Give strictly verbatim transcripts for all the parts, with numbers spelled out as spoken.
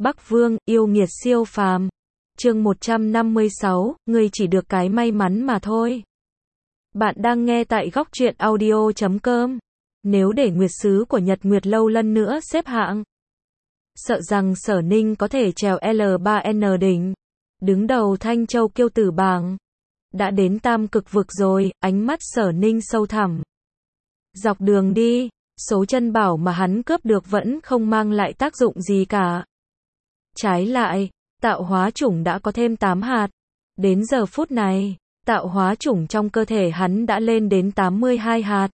Bắc Vương, yêu nghiệt siêu phàm. Chương một trăm năm mươi sáu, ngươi chỉ được cái may mắn mà thôi. Bạn đang nghe tại góc truyện audio chấm com. Nếu để nguyệt sứ của Nhật Nguyệt Lâu lần nữa xếp hạng, sợ rằng Sở Ninh có thể trèo L ba N đỉnh, đứng đầu Thanh Châu kiêu tử bảng. Đã đến tam cực vực rồi, ánh mắt Sở Ninh sâu thẳm. Dọc đường đi, số chân bảo mà hắn cướp được vẫn không mang lại tác dụng gì cả. Trái lại, tạo hóa chủng đã có thêm tám hạt. Đến giờ phút này, tạo hóa chủng trong cơ thể hắn đã lên đến tám mươi hai hạt.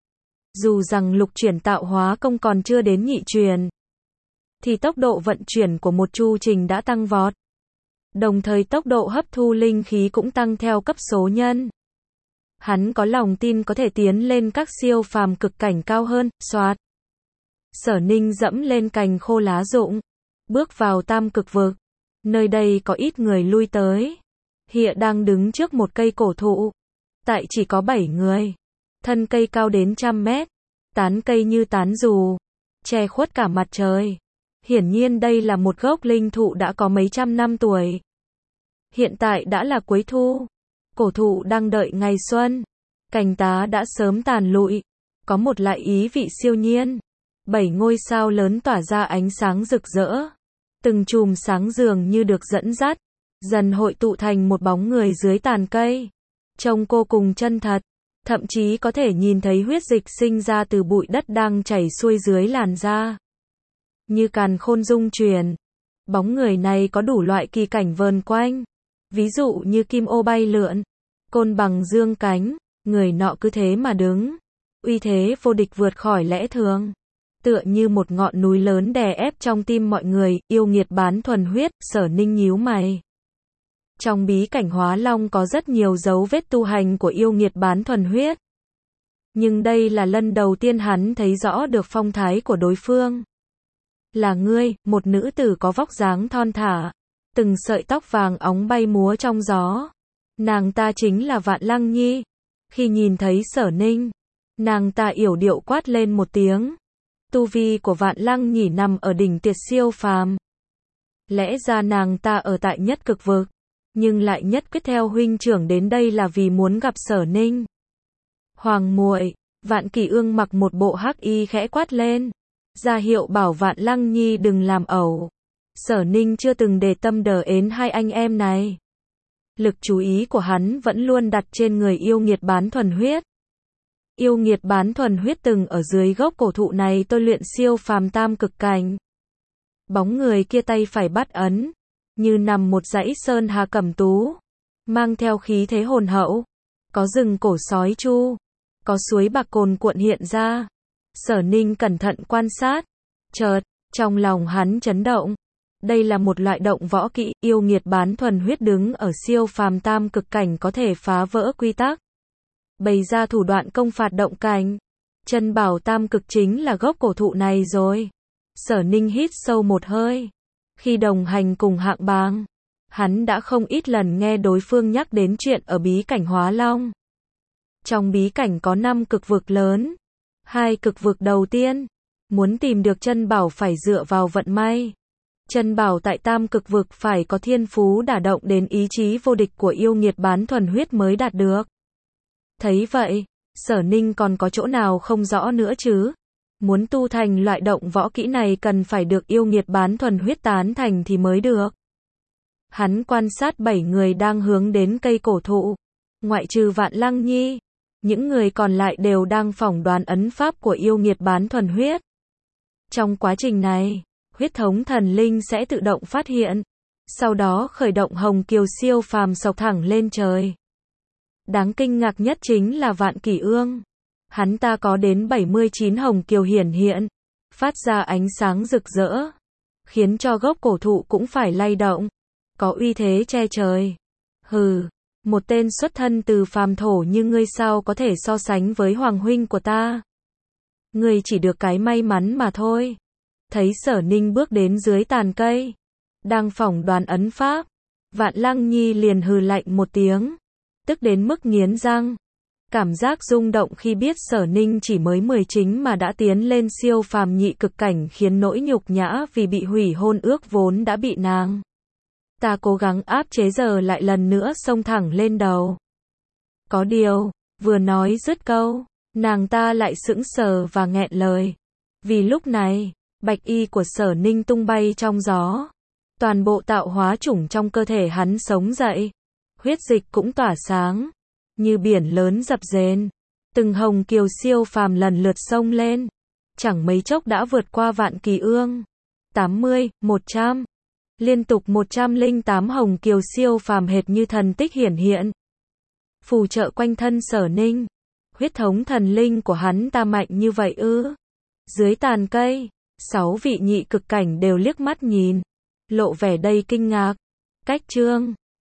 Dù rằng lục chuyển tạo hóa công còn chưa đến nhị truyền, thì tốc độ vận chuyển của một chu trình đã tăng vọt. Đồng thời tốc độ hấp thu linh khí cũng tăng theo cấp số nhân. Hắn có lòng tin có thể tiến lên các siêu phàm cực cảnh cao hơn. Soạt. Sở Ninh dẫm lên cành khô lá rụng, bước vào tam cực vực. Nơi đây có ít người lui tới. Hiện đang đứng trước một cây cổ thụ. Tại chỉ có bảy người. Thân cây cao đến trăm mét. Tán cây như tán dù, che khuất cả mặt trời. Hiển nhiên đây là một gốc linh thụ đã có mấy trăm năm tuổi. Hiện tại đã là cuối thu. Cổ thụ đang đợi ngày xuân. Cành tá đã sớm tàn lụi. Có một loại ý vị siêu nhiên. Bảy ngôi sao lớn tỏa ra ánh sáng rực rỡ. Từng chùm sáng dường như được dẫn dắt, dần hội tụ thành một bóng người dưới tàn cây. Trông cô cùng chân thật. Thậm chí có thể nhìn thấy huyết dịch sinh ra từ bụi đất đang chảy xuôi dưới làn da. Như càn khôn dung chuyển. Bóng người này có đủ loại kỳ cảnh vờn quanh. Ví dụ như kim ô bay lượn, côn bằng dương cánh, người nọ cứ thế mà đứng. Uy thế vô địch vượt khỏi lẽ thường. Tựa như một ngọn núi lớn đè ép trong tim mọi người, yêu nghiệt bán thuần huyết. Sở Ninh nhíu mày. Trong bí cảnh Hóa Long có rất nhiều dấu vết tu hành của yêu nghiệt bán thuần huyết. Nhưng đây là lần đầu tiên hắn thấy rõ được phong thái của đối phương. Là ngươi, một nữ tử có vóc dáng thon thả, từng sợi tóc vàng óng bay múa trong gió. Nàng ta chính là Vạn Lăng Nhi. Khi nhìn thấy Sở Ninh, nàng ta yểu điệu quát lên một tiếng. Tu vi của Vạn Lăng Nhi nằm ở đỉnh tiệt siêu phàm. Lẽ ra nàng ta ở tại nhất cực vực, nhưng lại nhất quyết theo huynh trưởng đến đây là vì muốn gặp Sở Ninh. Hoàng muội, Vạn Kỳ Ương mặc một bộ hắc y khẽ quát lên, ra hiệu bảo Vạn Lăng Nhi đừng làm ẩu. Sở Ninh chưa từng để tâm đờ ến hai anh em này. Lực chú ý của hắn vẫn luôn đặt trên người yêu nghiệt bán thuần huyết. Yêu nghiệt bán thuần huyết từng ở dưới gốc cổ thụ này tôi luyện siêu phàm tam cực cảnh. Bóng người kia tay phải bắt ấn, như nằm một dãy sơn hà cẩm tú, mang theo khí thế hồn hậu. Có rừng cổ sói chu, có suối bạc cồn cuộn hiện ra. Sở Ninh cẩn thận quan sát, chợt, trong lòng hắn chấn động. Đây là một loại động võ kỹ, yêu nghiệt bán thuần huyết đứng ở siêu phàm tam cực cảnh có thể phá vỡ quy tắc, bày ra thủ đoạn công phạt động cảnh. Chân bảo tam cực chính là gốc cổ thụ này rồi. Sở Ninh hít sâu một hơi. Khi đồng hành cùng Hạng Bàng, hắn đã không ít lần nghe đối phương nhắc đến chuyện ở bí cảnh Hóa Long. Trong bí cảnh có năm cực vực lớn. Hai cực vực đầu tiên, muốn tìm được chân bảo phải dựa vào vận may. Chân bảo tại tam cực vực phải có thiên phú đả động đến ý chí vô địch của yêu nghiệt bán thuần huyết mới đạt được. Thấy vậy, Sở Ninh còn có chỗ nào không rõ nữa chứ? Muốn tu thành loại động võ kỹ này cần phải được yêu nghiệt bán thuần huyết tán thành thì mới được. Hắn quan sát bảy người đang hướng đến cây cổ thụ. Ngoại trừ Vạn Lăng Nhi, những người còn lại đều đang phỏng đoán ấn pháp của yêu nghiệt bán thuần huyết. Trong quá trình này, huyết thống thần linh sẽ tự động phát hiện, sau đó khởi động hồng kiều siêu phàm sộc thẳng lên trời. Đáng kinh ngạc nhất chính là Vạn Kỳ Ương. Hắn ta có đến bảy mươi chín hồng kiều hiển hiện, phát ra ánh sáng rực rỡ, khiến cho gốc cổ thụ cũng phải lay động, có uy thế che trời. Hừ, một tên xuất thân từ phàm thổ như ngươi sao có thể so sánh với hoàng huynh của ta? Ngươi chỉ được cái may mắn mà thôi. Thấy Sở Ninh bước đến dưới tàn cây, đang phỏng đoán ấn pháp, Vạn Lăng Nhi liền hừ lạnh một tiếng, tức đến mức nghiến răng. Cảm giác rung động khi biết Sở Ninh chỉ mới mười chín mà đã tiến lên siêu phàm nhị cực cảnh khiến nỗi nhục nhã vì bị hủy hôn ước vốn đã bị nàng ta cố gắng áp chế giờ lại lần nữa xông thẳng lên đầu. Có điều, vừa nói dứt câu, nàng ta lại sững sờ và nghẹn lời. Vì lúc này, bạch y của Sở Ninh tung bay trong gió. Toàn bộ tạo hóa chủng trong cơ thể hắn sống dậy. Huyết dịch cũng tỏa sáng. Như biển lớn dập dềnh. Từng hồng kiều siêu phàm lần lượt xông lên. Chẳng mấy chốc đã vượt qua vạn kỳ ương. tám mươi, một trăm. Liên tục một trăm lẻ tám hồng kiều siêu phàm hệt như thần tích hiển hiện. Phù trợ quanh thân Sở Ninh. Huyết thống thần linh của hắn ta mạnh như vậy ư? Dưới tàn cây, sáu vị nhị cực cảnh đều liếc mắt nhìn, lộ vẻ đầy kinh ngạc. Cách chương